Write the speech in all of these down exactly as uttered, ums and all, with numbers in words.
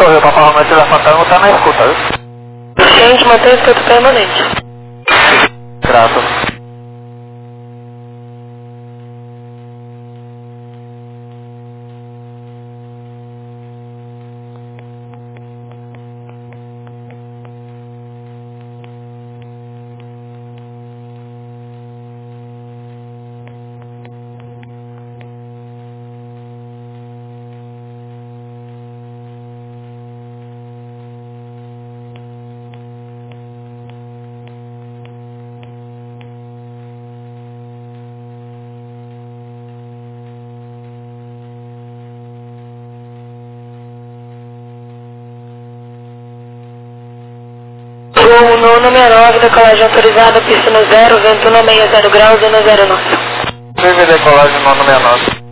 Torre, o Papa Romeo de Fantasma tá na escuta, viu? Gente, mantém a escuta permanente. Graças. O nono sessenta e nove, decolagem autorizada, pista no zero, vento no sessenta graus, zona zero nove. Vive decolagem no nono sessenta e nove.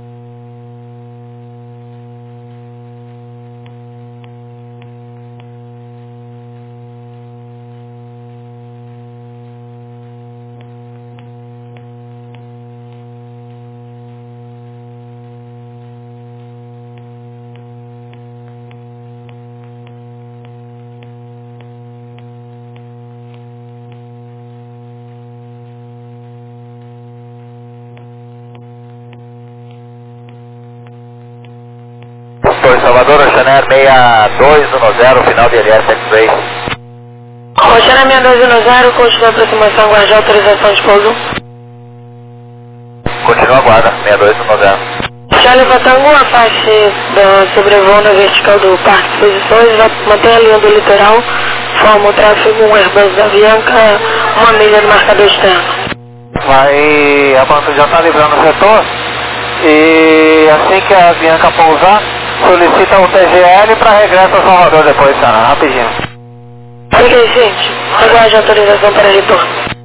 Torre Salvador, Oceaner seis dois um zero, final de L S X-Ray. Oceaner seis dois um zero, coach de aproximação, guarda autorização de pouso. Continua a guarda, seis dois um zero. Charlie Vatango, a faixa da sobrevoo na vertical do Parque de Exposições, vai manter a linha do litoral, forma o tráfego um Airbus da Avianca, uma milha no marcador externo. Vai, a banda já está livrando o setor e assim que a Avianca pousar, solicita o T G L para regresso a Salvador depois, cara, rapidinho. Ok, gente. Aguarde a autorização para retorno.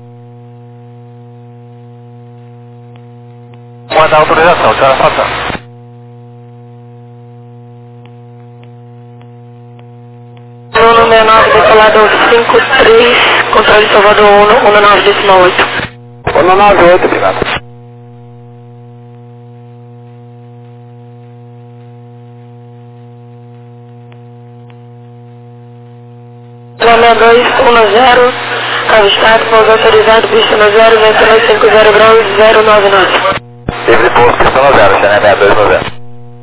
Manda a autorização, senhora Fatão. Nono sessenta e nove, decolador cinco três, controle Salvador um, um nove décimo oito. um nove oito, obrigado. seis dois um zero, avistado, pouso autorizado, pista no zero, vento no cinquenta graus, zero nove nove. Livre pouso, pista no zero, Xané seis dois um zero.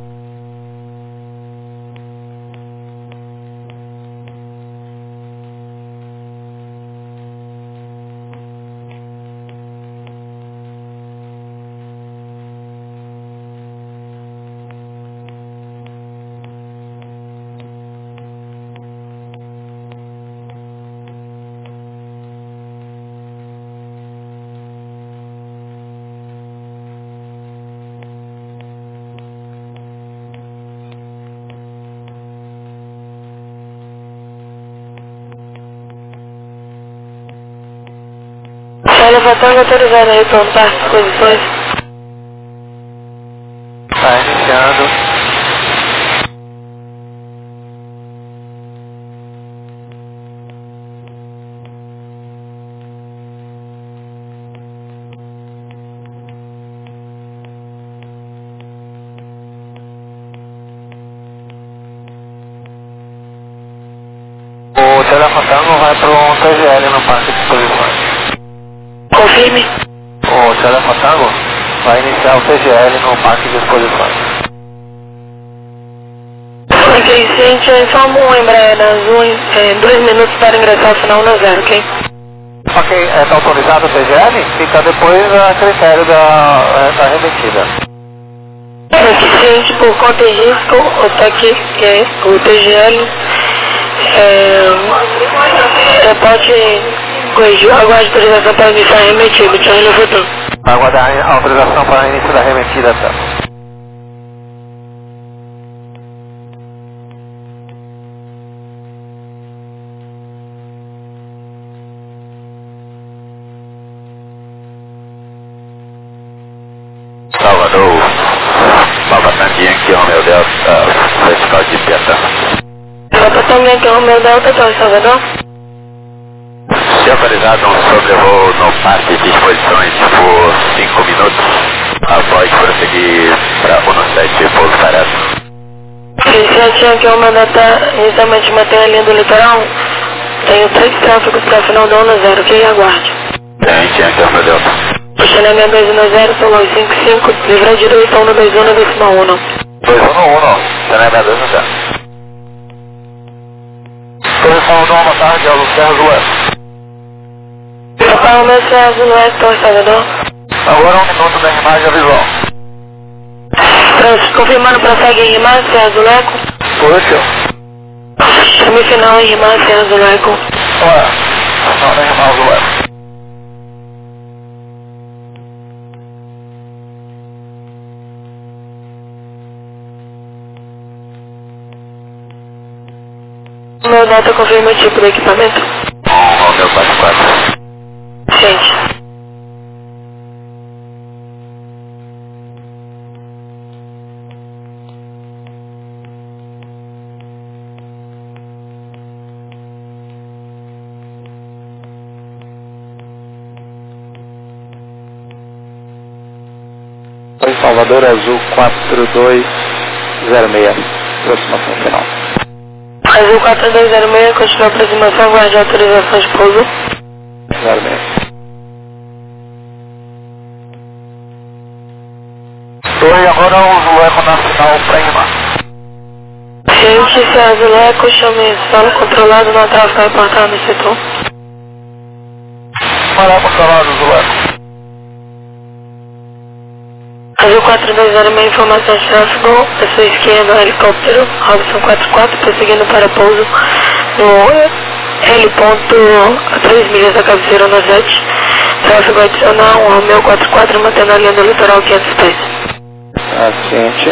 Charlie Vatango autorizado a retorno, parque de posições. Tá iniciando. O Telefantasma vai para um T G L no parque de exposições. Confirme. O Telefantasma vai iniciar o T G L no parque de exposições. Ok, gente, eu informo o Embraer na Azul em é, dois minutos para ingressar ao final no zero, ok? Ok, está autorizado o T G L? Fica depois a critério da, da remetida. Ok, gente, por conta e risco, o T Q, que é o T G L, é, é, pode corrigir, aguarde autorização para iniciar a remetida, que ele votou. Aguardar a autorização para o início da remetida, tá? Salvador, Papa Tanguinha, que é o meu Delta, Festival de Piatã. Papa Tanguinha, que é o meu Delta, tá em Salvador? Se autorizado um sobrevoo no parque de exposições por cinco minutos, após prosseguir para um sete pouso parado. Sim, tinha que eu mandar inicialmente manter a linha do litoral. Tenho três tráfegos para final da onda zero, ok? Aguarde. Tem, tinha que meu Delta. Channel seis dois um zero, São Luís cinco cinco, livre à direita, um dois um, decimal um. dois um um, Channel seis dois um zero. Posição de uma tarde, é o Serra do Oeste. Rafael Messi, Serra do Oeste, Torre Salvador. Agora um minuto da imagem visual. Trans, confirmando, prossegue em Rimar, Serra do Leco. Positivo. Semifinal em Rimar, Serra do Leco. Ué, não, nem Rimar do Leco. Meu Delta confirma o tipo do equipamento. Um, meu quatro quatro. Gente. Oi, Salvador Azul quatro dois zero seis. Aproximação final. Azul quatro dois zero seis, continua a aproximação, guarde a autorização de pouso. zero seis. Oi, agora o Leco Nacional para Rimar. Gente, se Azul Leco, chame solo controlado na tráfego reportado no setor. Para controlado do Leco. Azul quatro dois zero seis, informação de tráfego, à sua esquerda, helicóptero, Robson quatro quatro, prosseguindo para pouso no L ponto a três milhas da cabeceira no sete. Tráfego adicional, um Romeo quatro quatro, mantendo a linha do litoral quinhentos pés. Assente.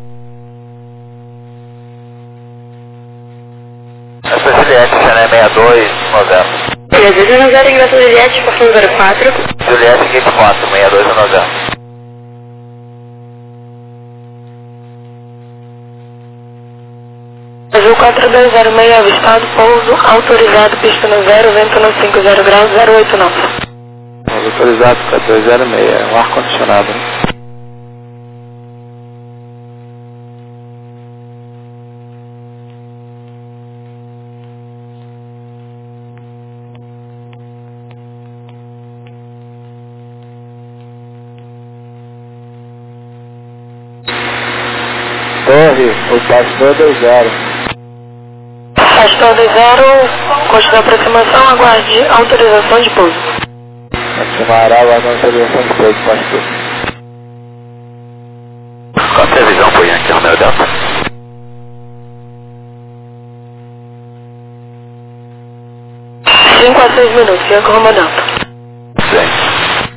Essa Juliette, Channel seis dois um zero. Beleza, um zero, ingressão Juliette, portão zero quatro. Juliette, Gate quatro, seis dois um zero. Azul quatro dois zero seis, avistado, pouso, autorizado, pista no zero, vento no cinco zero graus, zero oito nove. Autorizado quatro dois zero seis, é um ar-condicionado, né? Torre, o pastor dois zero. Pastor dois zero, continua a aproximação, aguarde autorização de pouso. Acionará a autorização de pouso, pastor. Qual a previsão foi aqui, Romeo Delta? cinco a seis minutos, Bianco Romeo Delta. Sim.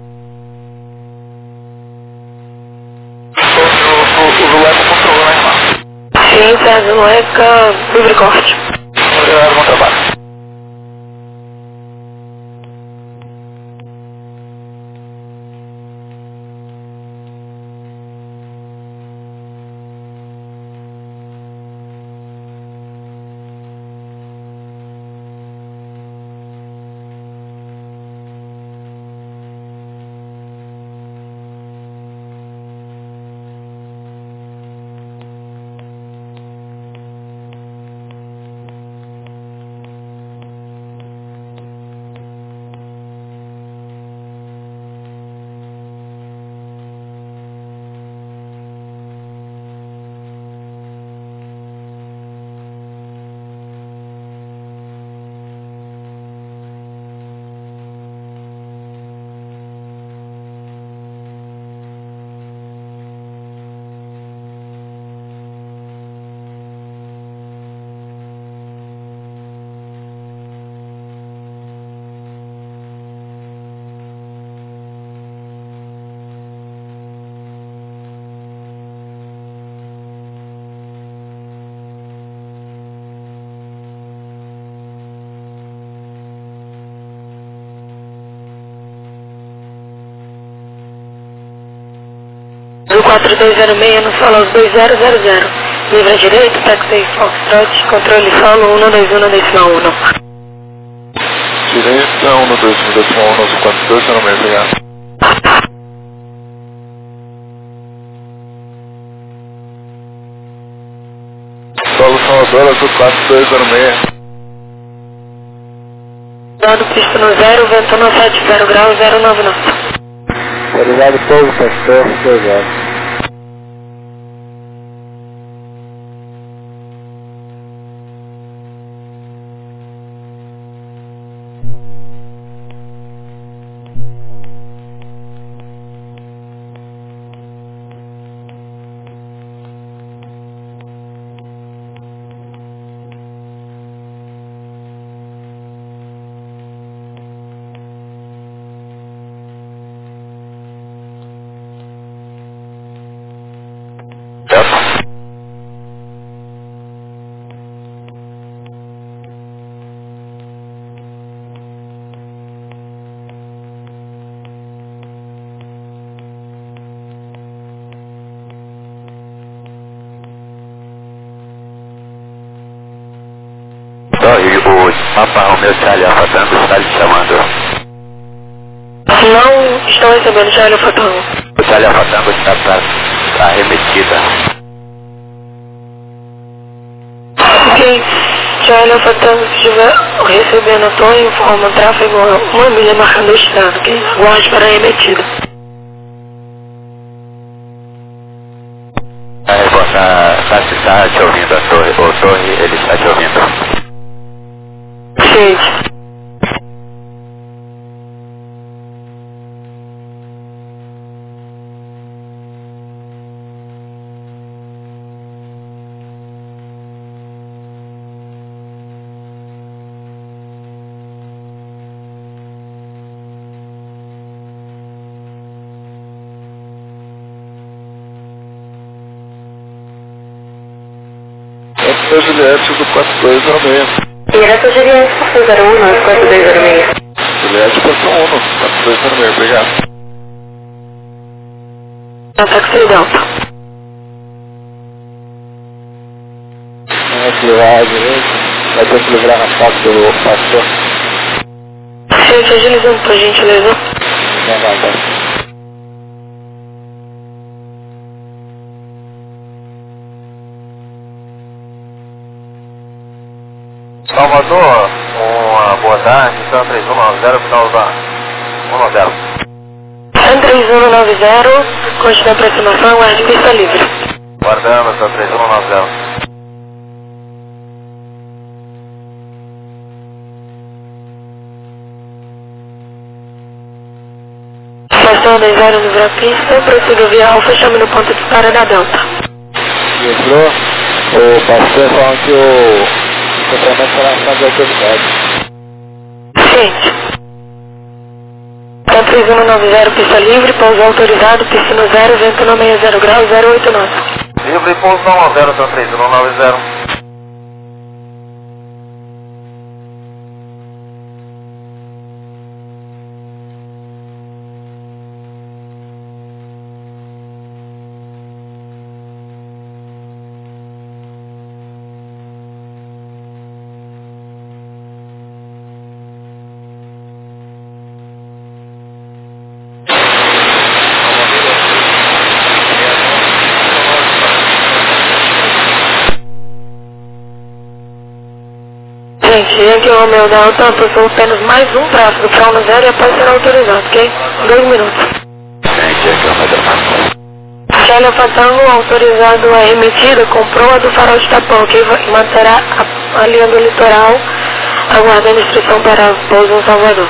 O Leco controlou, né, irmão? Sim, César Leca, livre corte. Obrigado, bom trabalho. quatro dois zero seis, no solo dois zero zero zero. Livre à direita, táxi Foxtrot, controle solo um dois um, decimal um. Direita, um dois um, decimal um, nosso quatro dois, não me pegar. Solo Dólar do quatro dois zero seis. Dado pista no zero, vento no sete zero graus, zero nove nove. Obrigado, povo, pastor, obrigado. O Papa Romeo Charlie Alfa Tango está lhe chamando. Não estou recebendo Charlie Alfa Tango. O Charlie Alfa Tango está para arremetida. Ok, Charlie Alfa Tango, se estiver recebendo, estou em forma tráfego, uma milha marcando o estado, ok? Aguarde para a arremetida. A reporta está, está te ouvindo, a torre, o torre, ele está te ouvindo. Sim. É o Juliette do quatro dois zero seis. Direto Juliette, quatro zero um, quatro dois zero seis. Juliette, quatro um, quatro dois zero seis, obrigado. Ataque Delta. Vai se livrar à direita, vai ter que livrar na foto do pastor. Gente, agilizando por gentileza. Não vai, vai. Salvador, uma boa tarde, São três um nove zero, final da um nove zero. São três um nove zero, continua a aproximação, aguarde pista livre. Guardando, São três um nove zero. Estação dois zero livre a pista, prossiga via Alfa, chame no ponto de para da Delta. Livrou, o pastor falando que o complemento será na de autoridade. Gente. São três um nove zero, pista livre, pouso autorizado, pista no zero, vento no seis zero graus, zero oito nove. Livre, pouso nove zero, São três um nove zero. Gente, aqui o Romeo Delta, possui apenas mais um tráfego para um zero e após será autorizado, ok? Dois minutos. Gente, aqui é o Medellín. Charlie Alfa Tango, autorizado a remetida com proa do farol de tapão, ok? E manterá a, a linha do litoral, aguardando instrução para pouso em Salvador.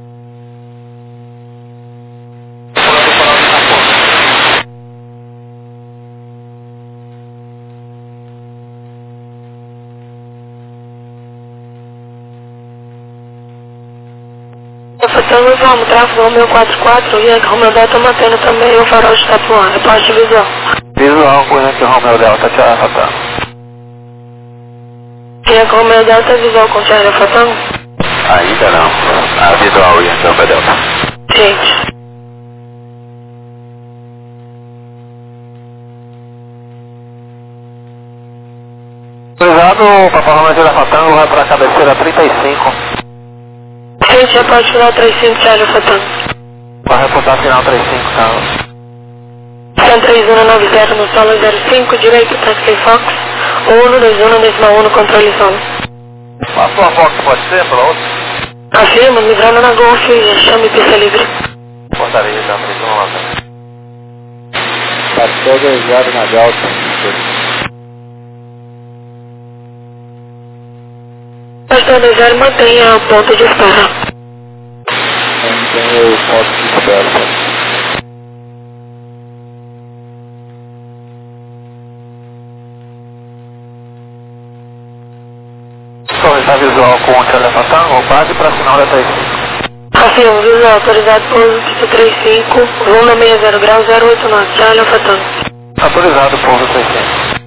Afetando vamos, tráfego Romeo quatro quatro e a Romeo Delta mantendo também o farol de Tapuã, é parte visual. Visual, com que o Romeo Delta te afetando. Quem é com o Romeo Delta visual com o Charlie Alfa Tango? Ainda não. A visual e então Romeo Delta. Gente. Autorizado, o Papa Romeo Alfa Tango vai para a cabeceira trinta e cinco. Gente, é pode final trinta e cinco, Charlie Alfa Tango. Vai reportar final trinta e cinco, tá? São três um nove zero no solo zero cinco, direito, Taxi Fox, um, dois um, décima um, controle solo. Passou a foto, pode ser, pela outra? Afirma, livrando na Golf, chame pista livre. Portaria da três um nove zero. Passou dois zero na Delta. Pastor dois zero, mantenha o ponto de espera. Mantém o ponto de espera. Está visual com o telefantasma, base para sinal da três cinco. Afirma, visual autorizado pouso, pista trinta e cinco, volume sessenta graus, zero oito nove, Charlie Alpha Tango. Autorizado, pouso três cinco.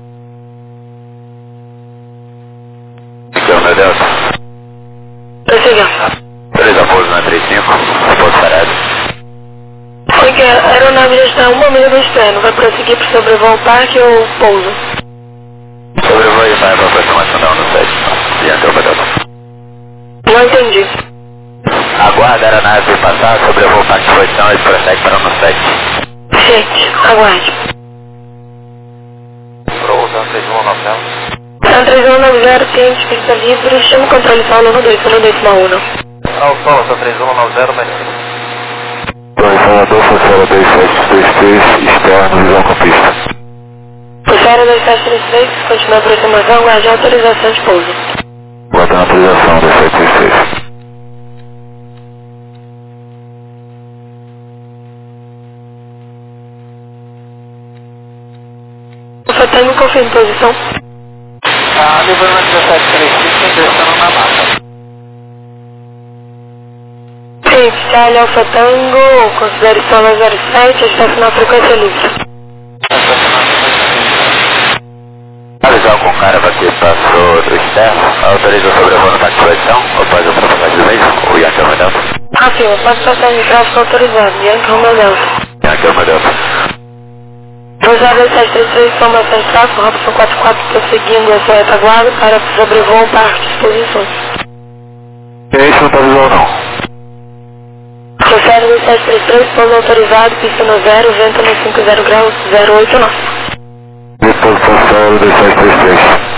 Então, meu Deus. Prossiga. Beleza, pouso na trinta e cinco, ponto parado. Foi que a aeronave já está a uma milha do externo, vai prosseguir para sobrevoar o parque ou pouso? Sobrevoa e vai para a aproximação da no sete. E entrou para Delta. Não entendi. Aguarda a aeronave passar, sobrevoa o parque de posição e prossegue para o no sete. Gente, aguarde. Pronto, três um nove zero. São três um nove zero, quente, pista livre, chama o controle solo no dois, no décima um. Ao solo, são três um nove zero, melhor. dois Salvador, Fossera dois sete dois três, externo, visão com pista. Fossera dois sete três três, continua a aproximação, aguarde a autorização de pouso. Guardando a autorização dois sete três três. Alpha Tango, confirme posição. Ah, livrando dezessete trinta e cinco, ingressando na mata. Gente, Charlie Alpha Tango, considere solo zero sete, estaciona na frequência livre. Avisar com o cara que passou do externo, autoriza sobrevoo no parque de posição, ou faz a ultrapassagem do meio, o Yankee Alma Delta. Afirma, passo passagem de tráfego autorizado, Yankee Alma Delta. Yankee Alma Delta. dois zero sete três três, informação de tráfego, Robson quatro quatro, prosseguindo a sua retaguarda para sobrevoar o parque de exposições. Esse não tá visual não. Fossera dois sete três três, pouso autorizado, pista no zero, vento no cinco zero graus, zero oito nove. Depois Fossera dois sete três três.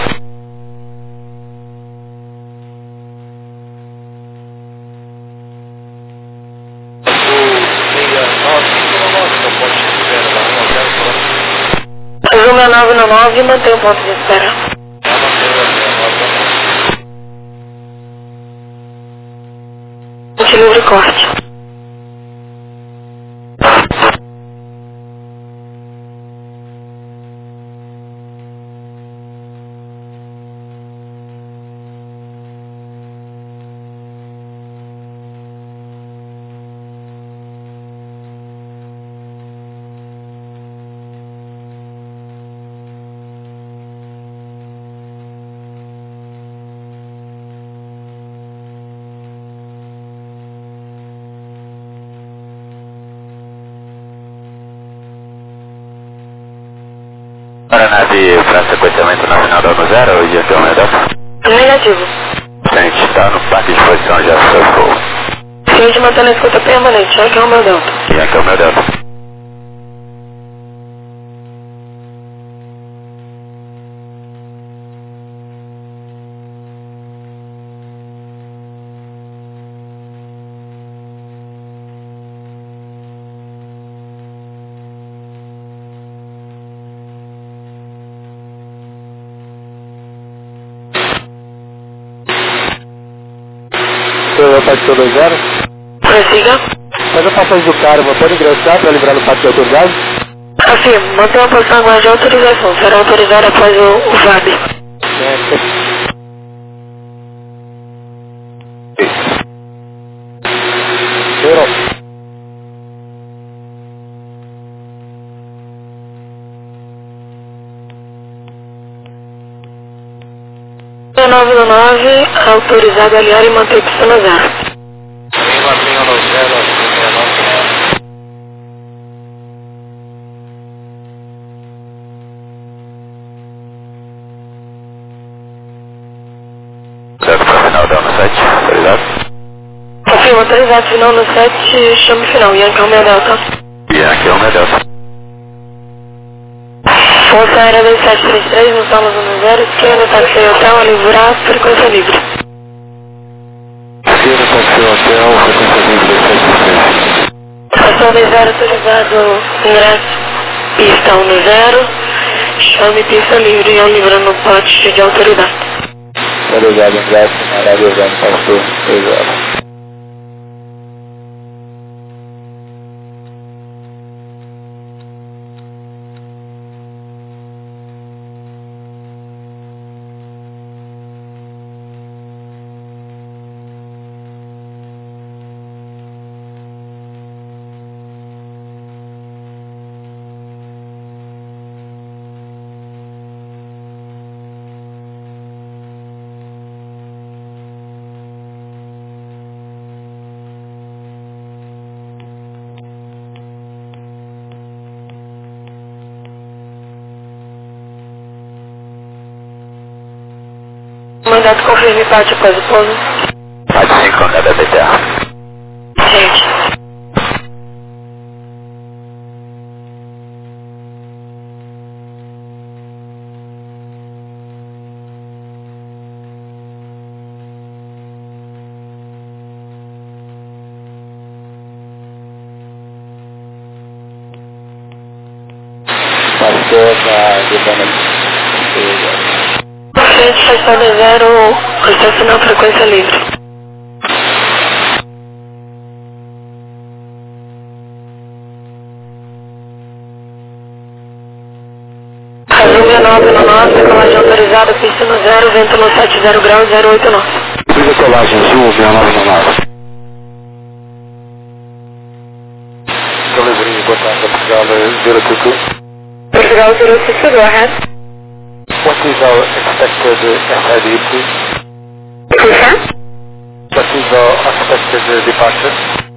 Resume a nove no nove e mantém o ponto de espera. Ponte livre corte. Aeronave para sequenciamento nacional da zero e Yankee Alma Delta. Negativo. Gente, está no parque de posição, já surfou. Ciente mantendo a escuta permanente, Yankee Alma Delta. Yankee Alma Delta. Eu partiu dois zero. Prossiga. Faz a passagem do cara, motor ingressar para livrar no parque de autoridade. Afirmo, mantém a posição aguarde a autorização. Será autorizada após o, o V A B. Zero. nove no nove, autorizado a alinhar e manter pista no zero. Certo para final da no sete, autorizado? Confirma, autorizado, final no sete, chame final, Yankee Alma Delta. Yankee Alma Delta. Força Aérea dois sete três três, no solo zero zero, esquerda, táxi hotel, Alvorada, frequência livre. Esquerda, táxi hotel, frequência livre dois sete três três. Estação dois zero autorizado, ingresso, pista um zero, chame pista livre e livrando pote de autoridade. Obrigado, ingresso, Arábia Urbana, pastor, dois zero. Mandato confirme parte após o pouso. Pode cinco, cada B T A. Gente. Pastor na Urbana. Frente, estação dois zero, estacionar frequência livre. Azul sessenta e nove no nove, decolagem autorizada, pista no zero, vento no sete zero graus, zero oito nove. Decolagem azul, sessenta e nove no nove. Delivery, boa tarde, Portugal, zero two two. Portugal zero two two, go ahead. What is our expected S I D, please? Confirm? What is our expected departure?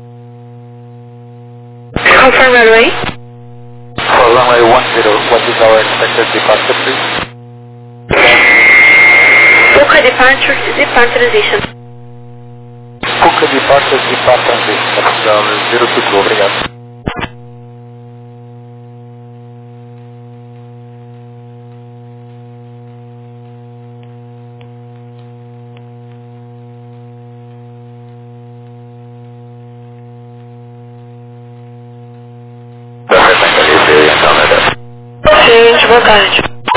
Confirm runway. For runway one zero, what is our expected departure, please? Fuca departure, depart transition. Fuca departure, depart transition, Portugal zero two two, obrigado. Gente, boa tarde.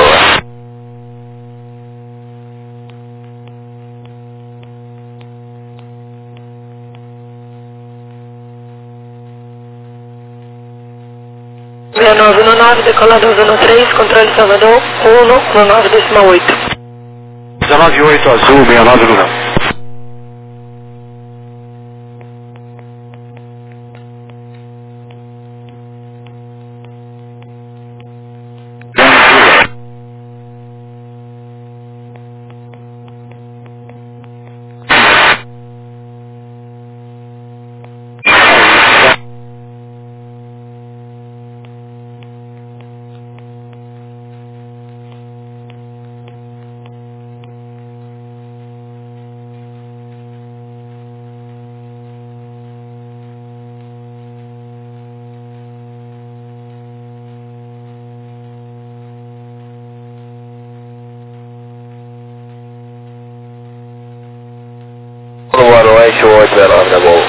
sessenta e nove no nove, decolador zona três, controle Salvador, um no nove decimal oito. dezenove oito azul, sessenta e nove no nove. Boa noite, oito dezenove da Gol.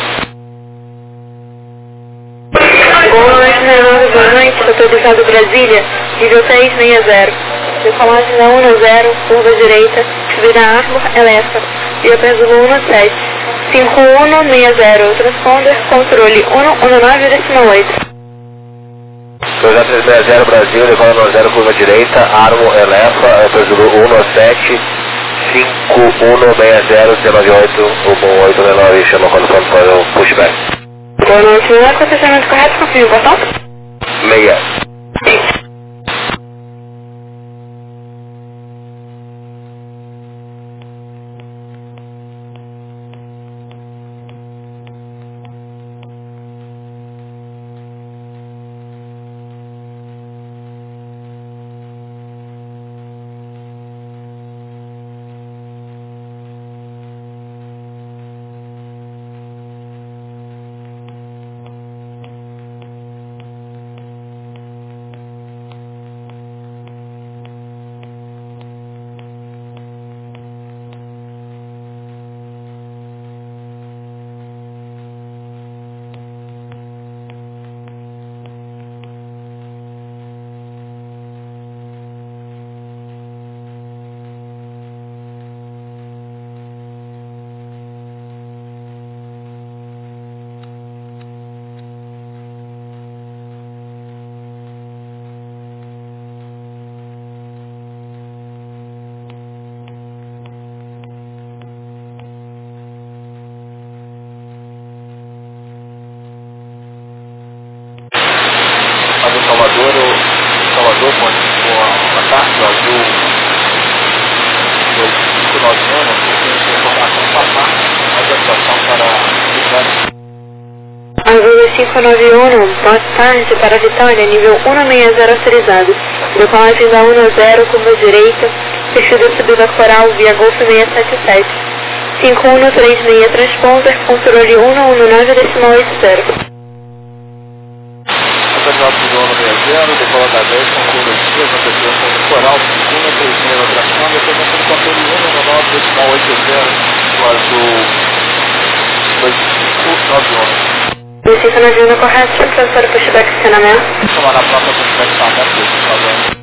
Boa noite, Renato, boa noite, autorizado Brasília, nível três seis zero. Decolagem na um zero, curva direita, subida Armor, Elefa, via Pensulo um sete, cinco um seis zero, transponder, controle um um nove decimal oito. dois zero três seis zero Brasil, decola no zero, curva direita, Armor, Elefa, Pensulo um sete, cinco um seis zero, dezenove oito, um oito nove, chama quando for para o pushback. Boa noite, não é processamento correto, confirme o botão? Meia. cinco nove um, boa tarde para Vitória, nível um seis zero autorizado. Decolagem da um zero, curva direita, perfil da subida coral via Golf seiscentos e setenta e sete. cinco um três seis transponder, controle um um nove decimal oito zero. Candidato do ano seis zero, decola da dez, controle dias, na perfeição do coral, segunda, três seis na tração, depois nós temos controle um um nove decimal oito zero, do azul dois cinco nove um. dois cinco nove um correto, transfer pushback estacionamento. Vamos falar na própria pushback estacionamento, dois cinco nove um.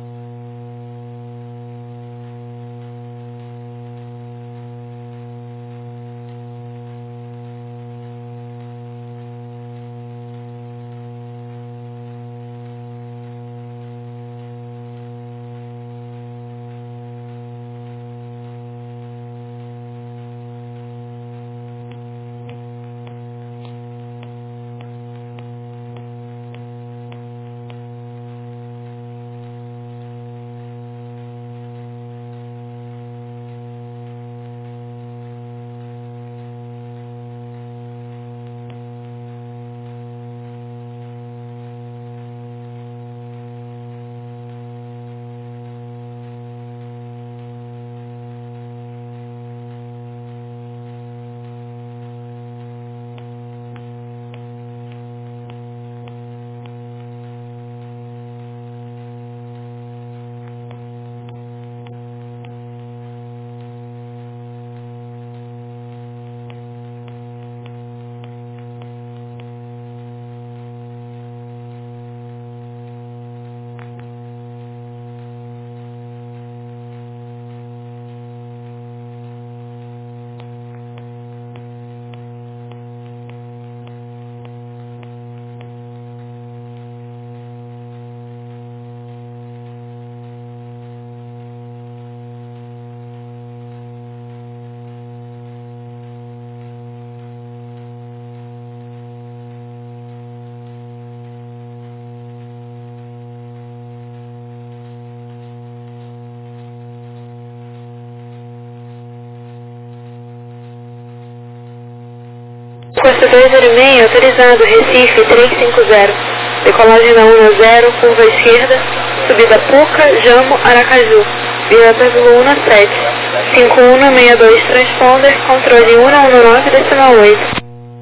Costa dois zero seis, autorizado, Recife três cinco zero. Decolagem da um zero, curva esquerda, subida Puca, Jamo, Aracaju. Via Azul um sete. cinco um seis dois transponder, controle um um nove decimal oito.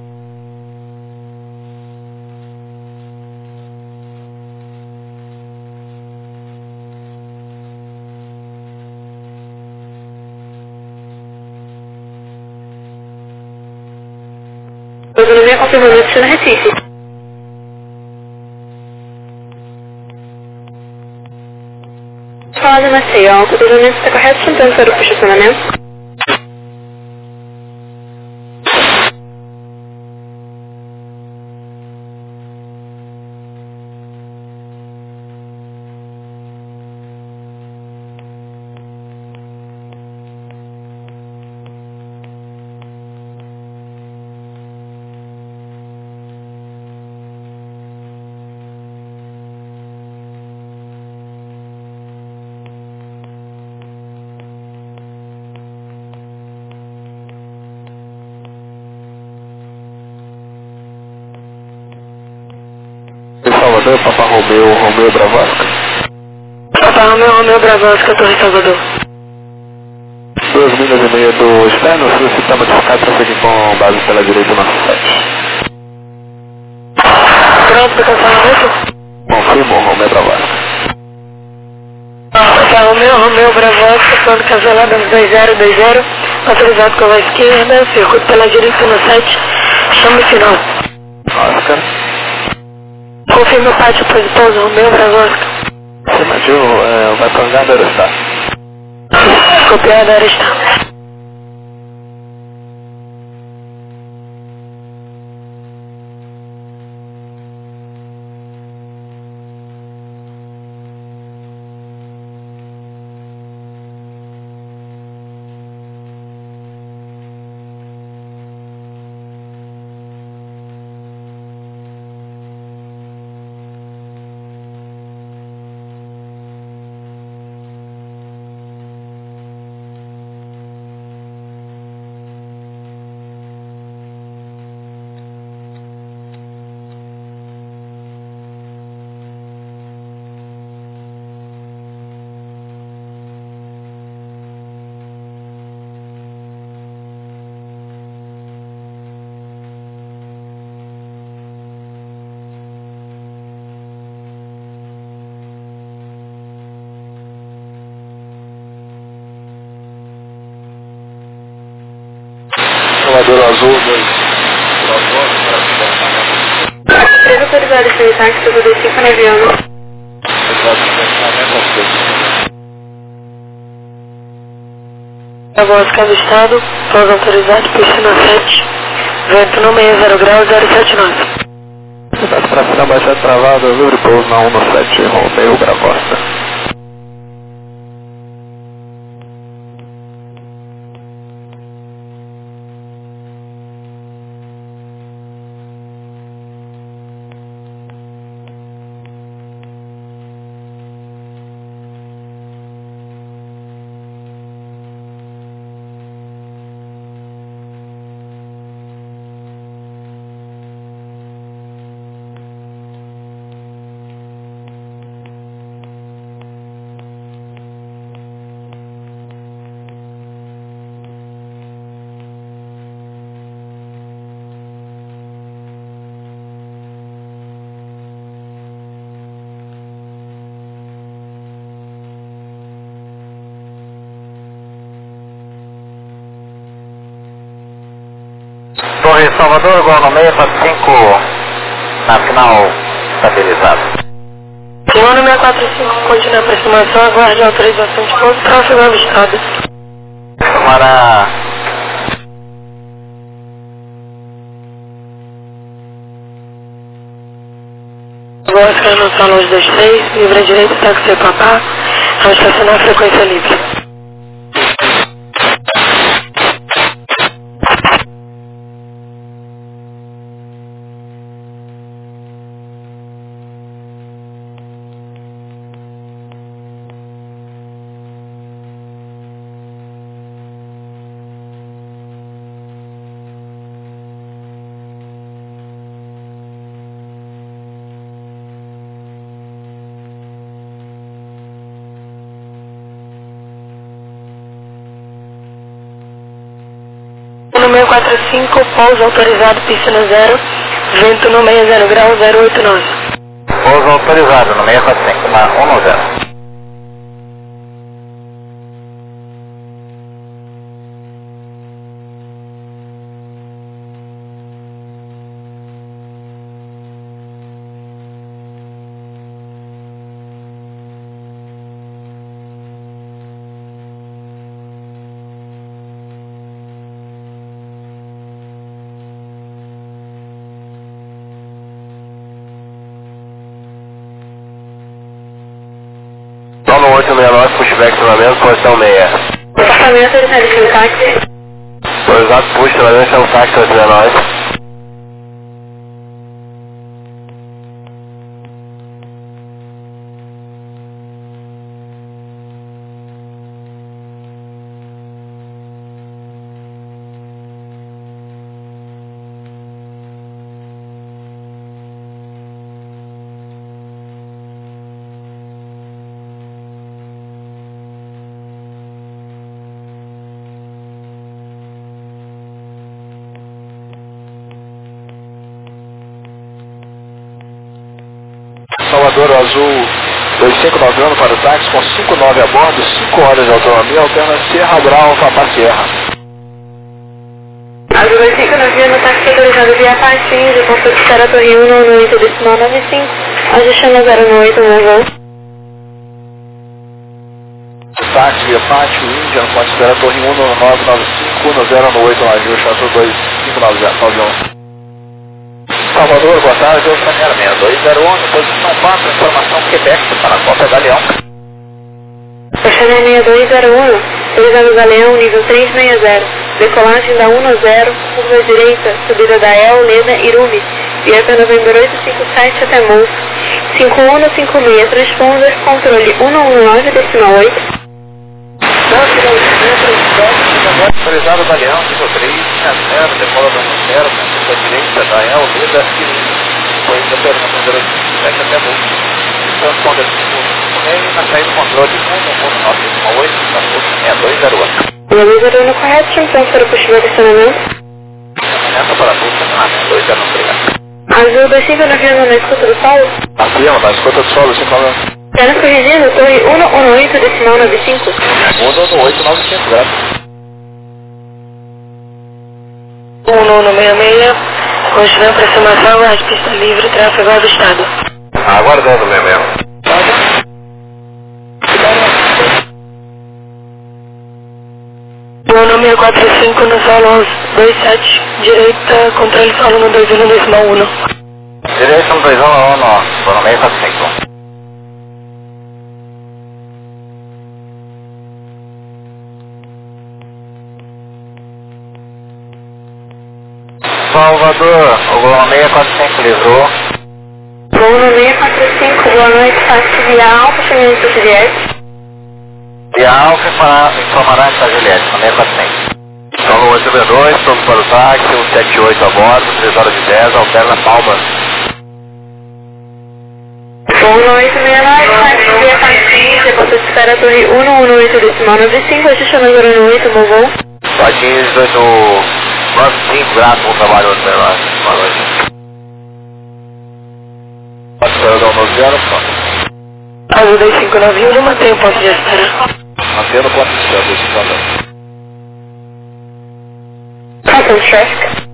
Autonomia confirmando destino Recife. Falando na C E O, o cruzamento está correto, tentando para o estacionamento. Salvador, Papa Romeu, Romeu Bravasca. Papa Romeu, Romeu Bravasca, Torre Salvador. Duas milhas e meia do externo, solicita modificar trafego com base pela direita no sete. Pronto para cancelamento? Confirmo, Romeu Bravasca. Papa Romeu, Romeu Bravasca, pronto cancelado no dois zero dois zero, autorizado com a esquerda, circuito pela direita no sete, chame final. Oscar. Confirma o pátio para pouso, Romeu Bravasca. Cima de um, vai para o hangar da Aerostar. Copiado, Aerostar. Salvador Azul dois. três autorizado esse táxi, tudo D cinco na avião. A voz do estado, voz autorizado, piscina sete, vento no seis zero grau zero sete nove. Cidade para cima, baixa travada, livre pouso na um no sete, Romeu Bravosta. Torre Salvador, igual no seis quatro cinco, na final, estabilizado. Simone seis quatro cinco, continua a aproximação, aguarde a autorização de pouso, tráfego avistado. Para... Voz Carnação Luz dois três, livre à direita, táxi Papá, ao estacionar frequência livre. No seis quatro cinco, pouso autorizado, piscina zero, vento no seis zero grau zero oito nove. Pouso autorizado no seis quatro cinco, na um no zero. No oito seis nove, pushback estacionamento, posição seis. Apartamento, ele está no táxi. Autorizado, push, estacionamento, é um táxi oito seis nove. Salvador Azul dois cinco nove um para o táxi com cinco nove a bordo, cinco horas de autonomia, alterna Serra Brau, Papá Serra. Azul dois cinco nove um no táxi autorizado via Paixinho, de ponto de espera Torre um no oito decimal nove cinco, ajustando zero oito no voo. Táxi via Pátio, Índia, no ponto de espera Torre um no nove nove cinco, no zero no oito no ajuste, Azul dois cinco nove um. Salvador, boa tarde, eu sou seis dois zero um, posição quatro, informação Quebec, para a Copa Galeão. Oceania seis dois zero um, autorizado Galeão, nível três seis zero, decolagem da um no zero, curva direita, subida da El, Leda, Irubi, via para Novembro oito cinco sete até Moço, cinco um no cinco seis, transponder, controle um um nove, decimal oito. Autorizado Galeão, nível três zero, decola da um zero, curva direita da El, Leda, Irubi, foi da pergunta número sete até Moço. Transponder cinco um seis, na saída do controle um um nove, decimal oito, seis dois zero um. dois zero um correto, então para o possível estacionamento. Essa para a estacionamento, dois zero um, obrigado. Azul dois cinco nove um na escuta do solo. Afirma, na escuta do solo, cinco nove um. Quero corrigindo, torre um um oito, decimal nove cinco. um um oito nove cinco, graças. um nono seis seis, continua aproximação, as pista livre, tráfego avistado. Aguardando mesmo. mesmo. Nono seis quatro cinco no solo dois sete, direita, controle solo no dois um decimal um. Direita no dois um um, nono seis quatro cinco. Salvador, o Golão seis quatro cinco livrou. Golão seis quatro cinco, boa noite, táxi via Alfa, chamando para Juliette. Via Alfa informará para Juliette, no seis quatro cinco. Solo oito nove dois, pronto para o táxi, um sete oito a bordo, três horas e dez, alterna Palmas. Golão oito seis nove, táxi via Patins, depois espera a torre um um oito decimal nove cinco, registrando zero oito, Mogol. Patins dezoito nove cinco, grato por trabalho hoje menor. Boa noite. Pode esperar dar um novo zero, pronto. Azul dois cinco nove um, mantém o ponto de espera. Mantendo o ponto de espera, deixa eu falar. Custom traffic.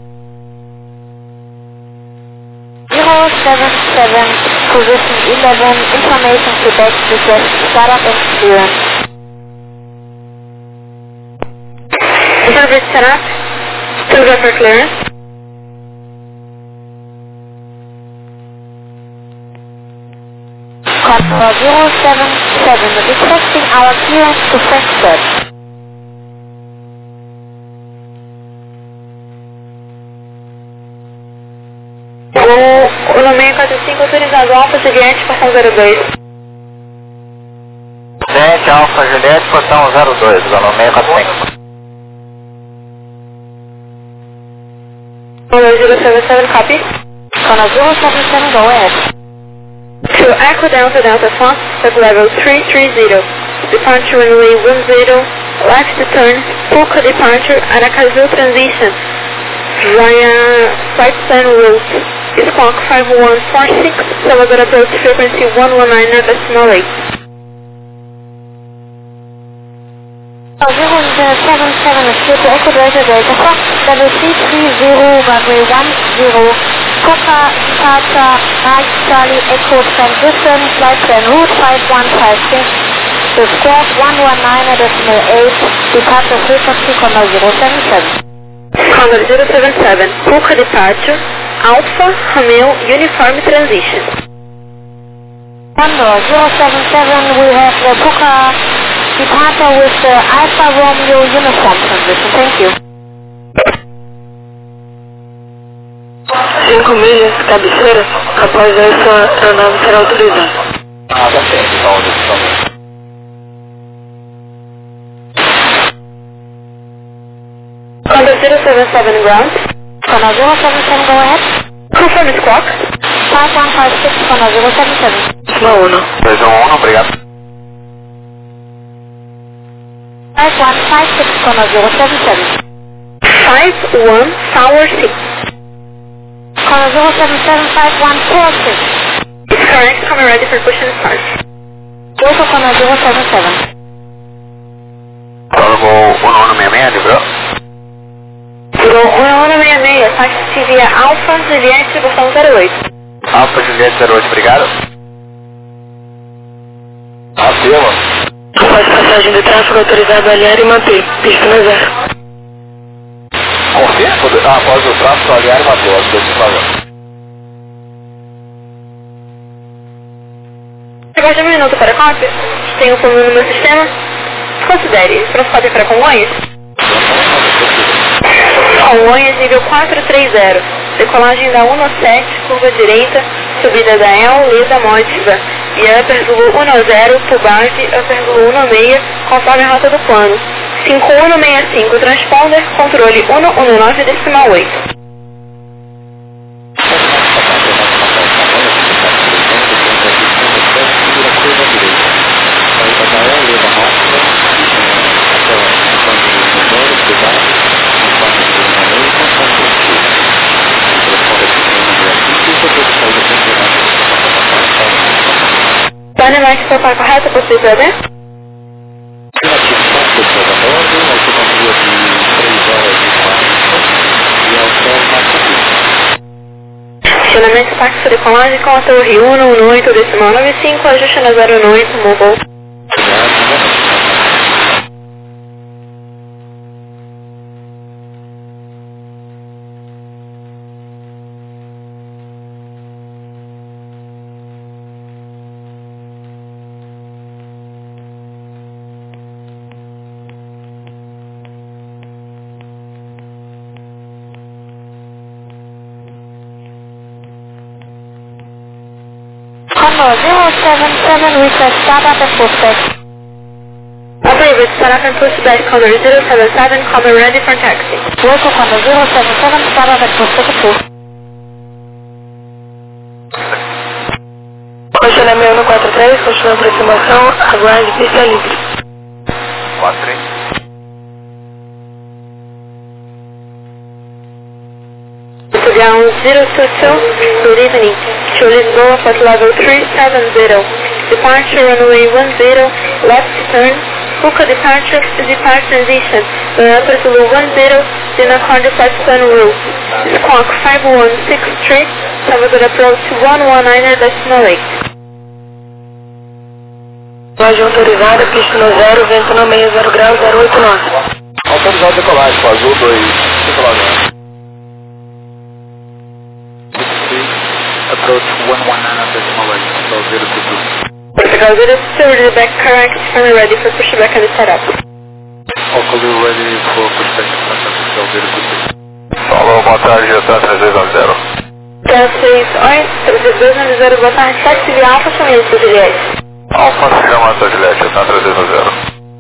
zero seven seven, position eleven, information Quebec, request startup and clearance. Interpret setup, still go for clearance. Control zero seven seven, requesting our clearance to Frankfurt. O nome quatro cinco autorizado Alfa Juliette, portão zero dois. Juliette, Alfa Juliette, portão zero dois, Golão seis quatro cinco. Golão zero sete sete, copy. Golão zero sete sete, go ahead. To Echo Delta Delta Fox, at level three three zero. Departure runway one zero, left to turn, Puka departure, Aracaju transition. Via flight plan route. Squawk five one four six, Salvador approach frequency one one nine decimal eight. zero seven seven, escape to Echo Delta Delta Fox, level three three zero, runway one zero, Copa, departure, right Charlie Echo transition, flight plan route five one five six, to squawk one one nine decimal eight, departure frequency Condor zero seven seven. Condor zero seven seven, Puka departure, Alpha Romeo Uniform Transition. Condor zero seven seven, we have the Puka departure with the Alpha Romeo Uniform Transition. Thank you. Cinco milhas, cabeceira, após essa aeronave será autorizada. Ah, dá certo, então, onde estamos? Condor zero seven seven ground. Condor zero seven seven, go ahead. Confirm squawk. five one five six, Condor zero seven seven. Decimal um. dois um um, obrigado. five one five six, Condor zero seven seven. five one Tower six. Condor zero seven seven, five one four six. It's correct, come ready for push and start. Delta Condor zero seven seven. Salvo um nono seis seis, livrou? Virou um um seis seis, táxi via Alfa Juliette, portão zero oito. Alfa Juliette zero oito, obrigado. Acima. Após passagem de tráfego autorizado a alinhar e manter, pista na zero. Confirma? Ah, após o tráfego aliar e manter, acho que eu te falou. Agora de um minuto para a cópia, tenho um problema no meu sistema. Considere, transporte para Congonhas. Congonhas nível quatro três zero. Decolagem da um sete, curva direita, subida da El, Leda Módiva. E Upper Zulu um zero, Pubave, Upper Zulu um seis, conforme a rota do plano. cinco um seis cinco, transponder, controle um um nove decimal oito. Dynamax para correto, possível, né? Posicionamento táxi de decolagem com a torre um um oito decimal nove cinco, ajuste na zero um oito, mobile. zero seven seven, request startup and pushback. Approved, startup and pushback, Condor zero seven seven, Condor ready for taxi. Local Condor zero seven seven, startup and pushback approved. Posicionamento um quatro três, continua a aproximação, aguarde pista livre. quatro três. Down zero two two, good evening. To Lisboa, flight level three seven zero. Departure runway one zero, left turn. Fuca departure to depart transition. Upper Zulu one zero, then accord flight plan route. Squawk five one six three, Salvador approach one one nine decimal eight. Loja autorizada, pista no zero, vento no meio, zero grau, zero oito nove. Autorizado decolagem, azul dois, decolagem. Approach one one nine decimal eight, so zero two two. Portugal zero two two, ready back correct, firmly ready for pushback and setup. Alcalá ready for pushback and so zero two two. Falou, boa tarde, Jota três dois zero. três seis oito, três dois zero, boa tarde, táxi de Alfa, chamei de Juliette. Alfa, chama Juliette, Jota três dois zero.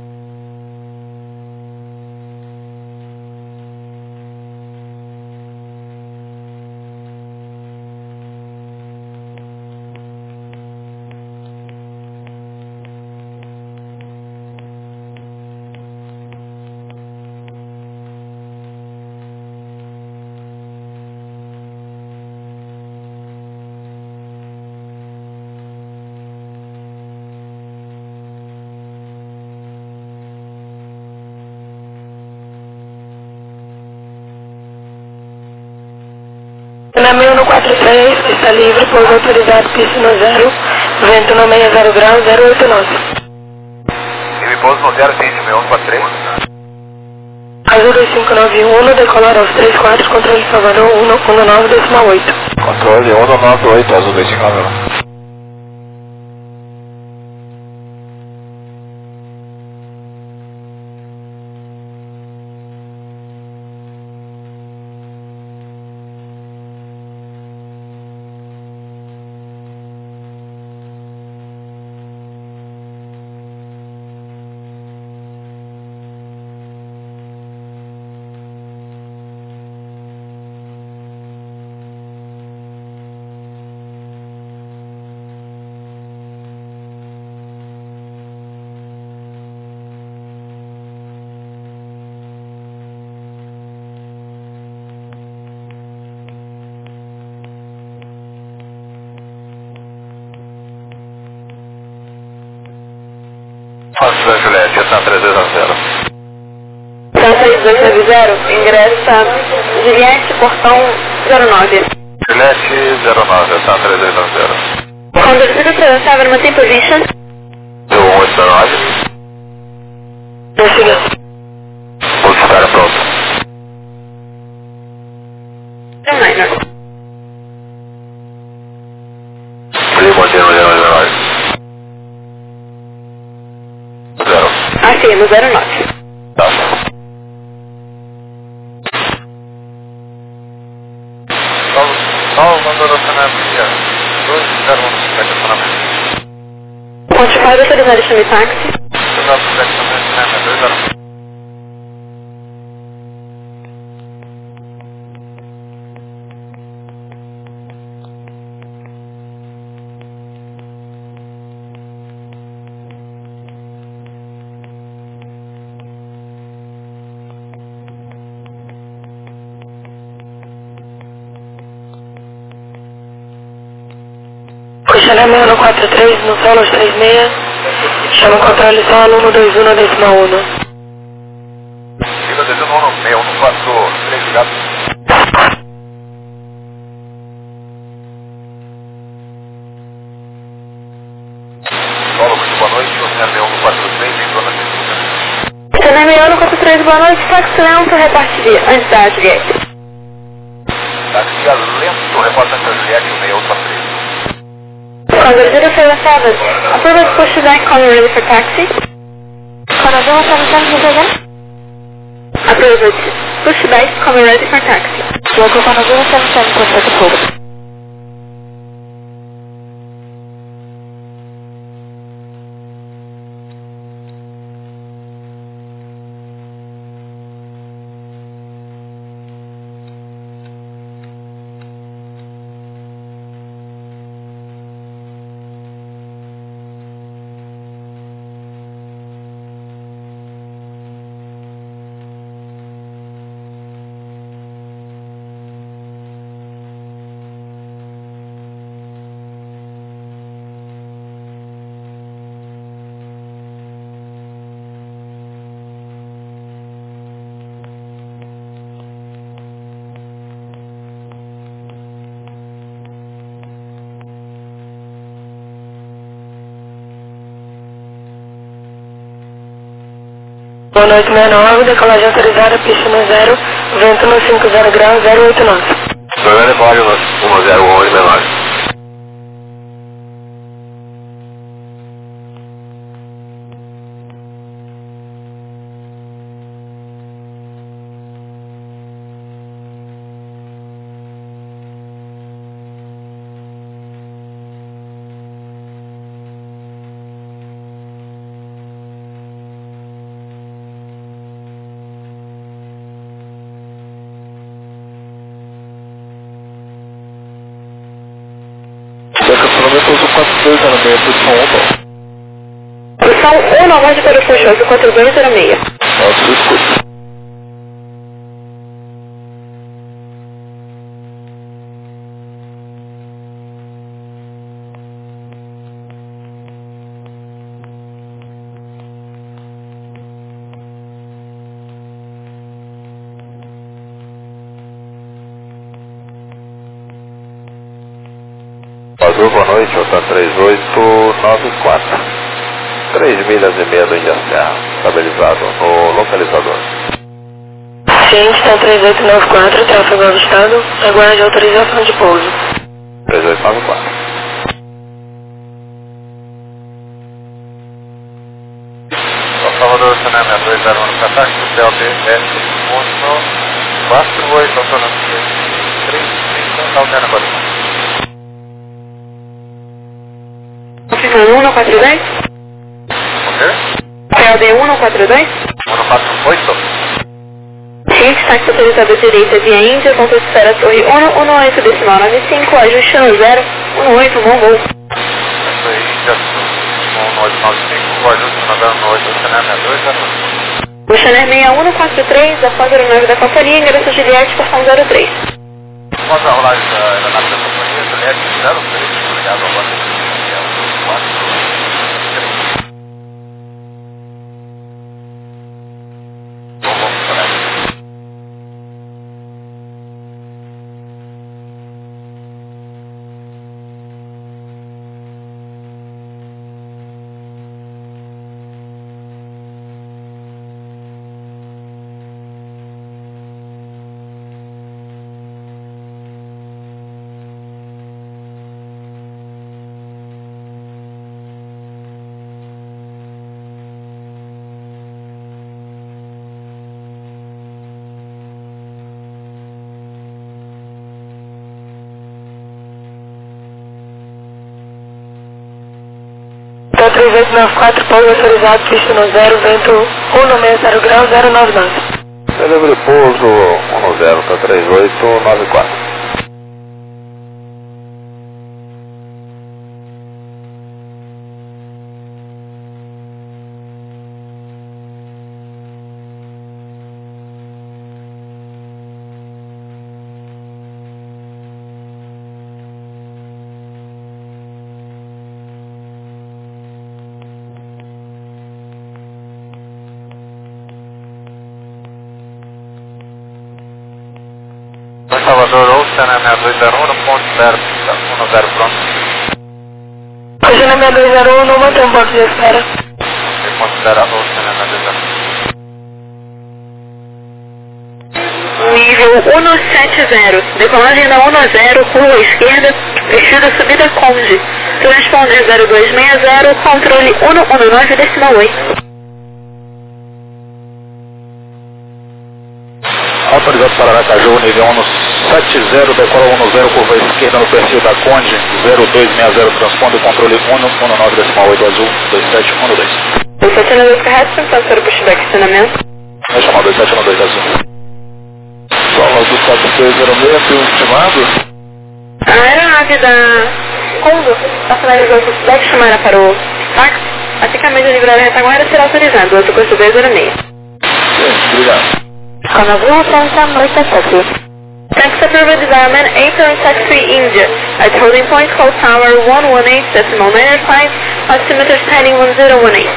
Posicionamento no quatro três, pista livre, pouso autorizado, pista no zero, vento no meio, zero grau, zero oito nove. E me pouso no zero vinte, meu um quatro três. Azul dois cinco nove um, decolar aos três quatro, controle Salvador um um nove decimal oito. Controle um nove oito, azul dois cinco nove um. Alfa Juliette, Jota três dois zero. três dois zero, ingressa Juliette, portão zero nove. Juliette zero nove, Jota três dois zero. Condor zero três sete, mantém position. um oito nove. Investigação. Vou estar pronto. Minor. Primo zero zero nove. Zero. Aqui, no zero nove. Tá. Só mandou no cenamento. dois zero um sete cenamento. Quantified autorizado, chame táxi. dois sete cenamento, dois zero. Posicionamento no quatro três, no solo três seis, chama o controle solo um dois um decimal um. Fica descendo um no meio, um quatro três ligado. Ponto três, boa noite. Táxi lento, reparte via, antes da Juliette. Táxi lento, repórter da Juliette, meia outra três. Conor zero seven seven, approve as push back, call ready for taxi. Conor zero seven seven, repeat again. Approve it, push back, call ready for taxi. Local Conor zero seven seven, proceed approved. Boa noite, sessenta e nove, decolagem autorizada, pista no zero, vento no cinquenta graus, zero oito nove. Programa de código um zero um menor. Posição um, novamente para o Funchose, quatro dois zero seis. Nossa, escuta. Azul, boa noite, Otan três oito nove quatro. três milhas e meia do Índia Serra, estabilizado no localizador. Ciente, está três oito nove quatro, tráfego avistado, aguarde autorização de pouso. três oito nove quatro. Salvador, Sané seis dois zero um para táxi, C L T S um quatro oito, autonomia três cinco, altera agora. um no quatro dois? Ok? C L D um no quatro dois? um quatro oito. Ciente, táxi autorizado à direita via Índia, ponto de espera torre um um oito decimal nove cinco, ajuste no zero um oito, bom voo. Isso aí, já um oito nove cinco, o ajuste no zero um oito, Sané seis dois zero um. O Chanel seis um no quatro três, da zero nove da companhia, ingresso Juliette, portão zero três. Após a rolagem da aeronave da companhia, Juliette zero três, obrigado agora. três oito nove quatro, pouso autorizado, pista no zero, vento um no meio zero grau, zero nove nove. Celebre pouso um zero para três oito nove quatro. Salvador, ou Sané seis dois zero um, no ponto zero um zero pronto. Sané seis dois zero um, não mantém um ponto de espera. Ponto zero, ou Sané seis dois zero um. cento e setenta, decolagem da cento zero, curva esquerda, vestida subida Conde. Transponder zero dois seis zero, controle cento dezanove decimal oito. Autorizado para Aracaju, nível cento e setenta, decola cento zero, curva esquerda no perfil da Conde, zero dois seis zero, transponder, controle cento dezanove decimal oito, azul, dois sete um dois. dois sete um dois correto, sentado para o pushback, estacionamento. Vai chamar dois sete um dois, azul. Solo do quatro três zero seis, tem um estimado? A aeronave da Conde, a finalizou o pushback, chamada para o táxi, assim que a média livre da retaguarda será autorizada, outro curso dois zero seis. Sim, obrigado. Conor zero seven seven, request taxi. Taxi approved development, eight taxi India, at holding point, call tower one one eight, decimal nine five, altimeter heading one zero one eight.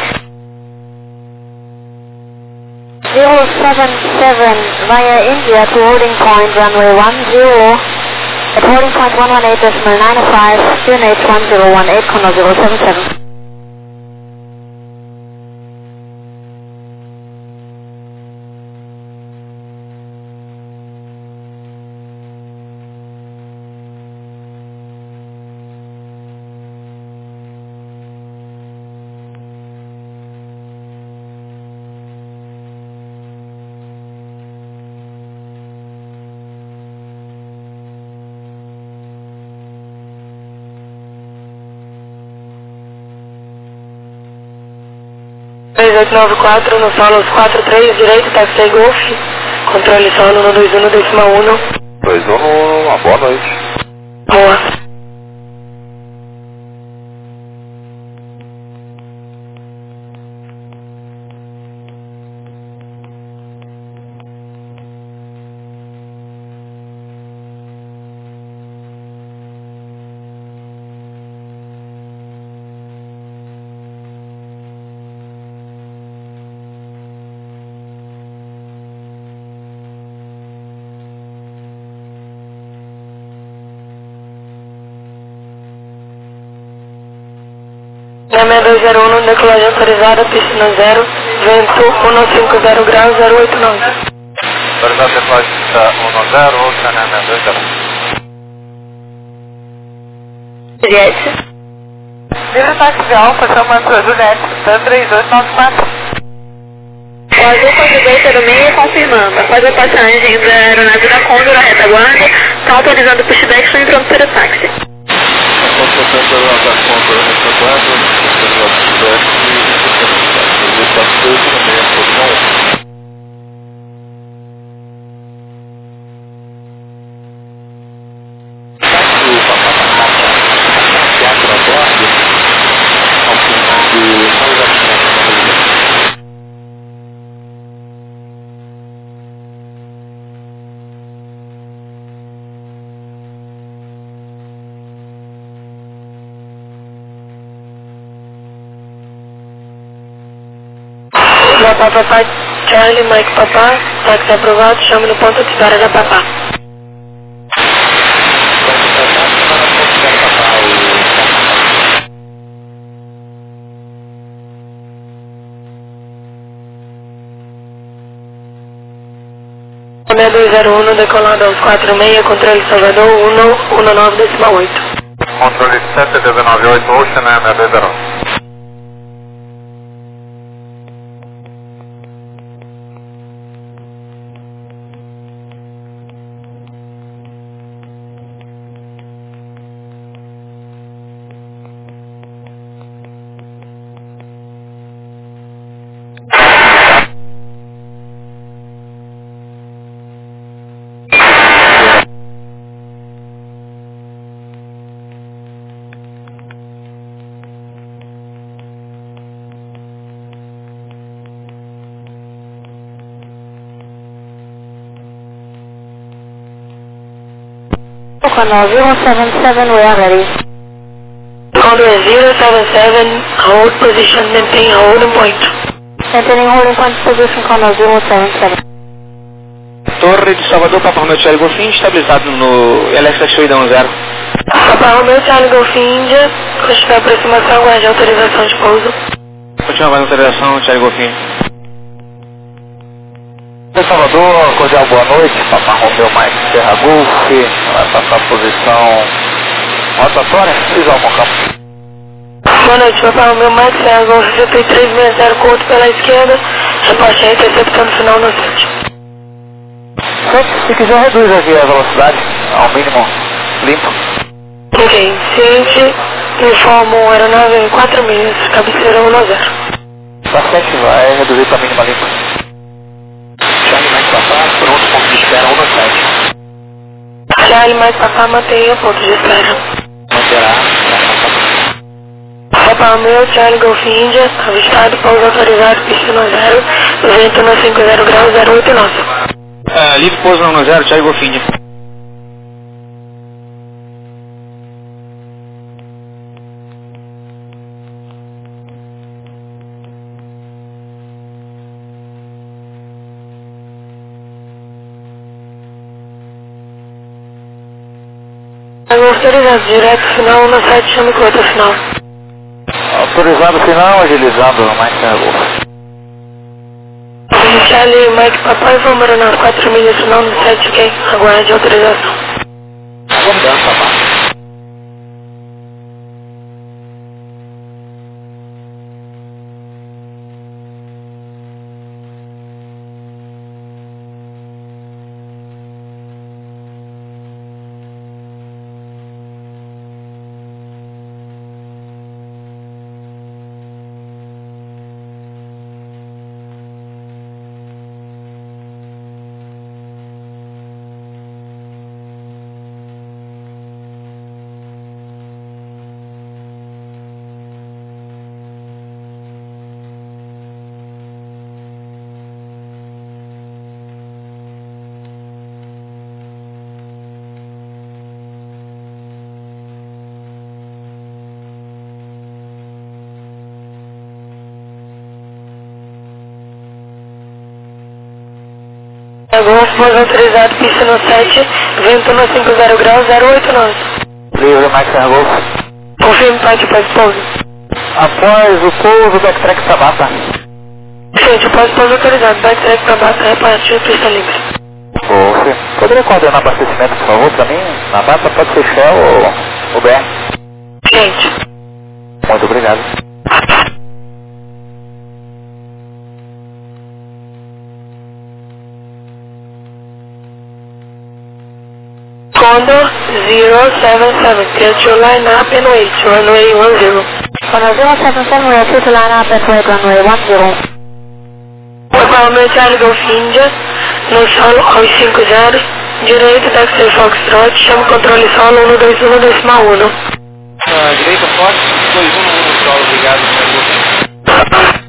zero seven seven via India to holding point runway one zero. At holding point one one eight decimal nine five, Q N H one zero one eight, Conor zero seven seven. três oito nove quatro, no solo quatro três, direito, taxi Golf, controle solo no dois um decimal um. dois um, uma boa noite. Boa. seis dois zero um, decolagem autorizada, piscina zero, vento cento e cinquenta graus, zero oito nove. Autorizado decolagem cento zero, seis dois zero um. Juliette. Livre táxi de Alfa, chamando Juliette, três oito nove quatro. O azul quatro dois zero seis confirmando. Após a passagem da aeronave da Condor na retaguarda, está autorizando o pushback, estou entrando para o táxi. Após a passagem da Condor na retaguarda, está autorizando o pushback e o quatro dois zero seis, posição um. Papá, papá, Charlie, Mike, papá, táxi aprovado, chame no ponto de espera da papá. seis dois zero um, decolado aos quatro seis, controle Salvador cento dezanove decimal oito. Controle sete dezenove oito, Ocean, seis dois zero um. Conor zero seven seven, we are ready. Condor zero seven seven, hold position, maintain holding point. Maintaining holding point position, Conor zero seven seven. Torre de Salvador, Papa Romeo Charlie Golfim, estabilizado no L S X um zero. Papa Romeo Charlie Golfim Índia, continua a aproximação, aguarde autorização de pouso. Continua a autorização, Charlie Golfim. Salvador, cordial boa noite, Papa Romeu Mike Serra Golf, vai passar a posição rotatória, visual com campo. Boa noite, Papa Romeu Mike Serra Golf, G P três seis zero, curto pela esquerda, reporte a interceptando final no sete. Se quiser reduz aqui a velocidade ao mínimo limpo. Ok, ciente, informo aeronave em quatro milhas, cabeceira um a zero. Tá sete, vai reduzir para mínima limpa. Charlie mais papá, pronto, ponto de espera um no sete. Charlie mais Papá, mantenha ponto de espera. Manterá. Papa Romeu, Charlie Golf Índia, avistado, pouso autorizado, pista no zero, vento no cinco zero graus, zero oito nove. Uh, livre pouso no zero, Charlie Golf India. Autorizado, direto final no sete, chame curta final. Autorizado final, agilizando mais Serra Golf. Charlie Mike Papai, vamos aeronave quatro milhas final no sete, ok? Aguarde autorização. Vamos dar, papá. Golf, pouso autorizado, pista no sete, vento no cinco zero graus, zero oito nove. Livre Mike Serra Golf. Confirme parte após pouso. Após o pouso, backtrack Tabata. Gente, após pouso autorizado, backtrack Tabata, repartiu, pista livre. Golf. Poderia coordenar abastecimento, por favor, para mim? Na Bata pode ser Shell ou o B R. Gente. Muito obrigado. Condor zero seven seven, get your line up and wait, runway one zero. Condor zero seven seven, we are clear to line up and wait, runway one zero. Papa Romeu Charlie Golf India, no solo aos cinco zero, direito, Dexter Foxtrot, chama o controle solo um dois um decimal um. Uh, direita forte, dois um no solo, obrigado, Charlie Golf.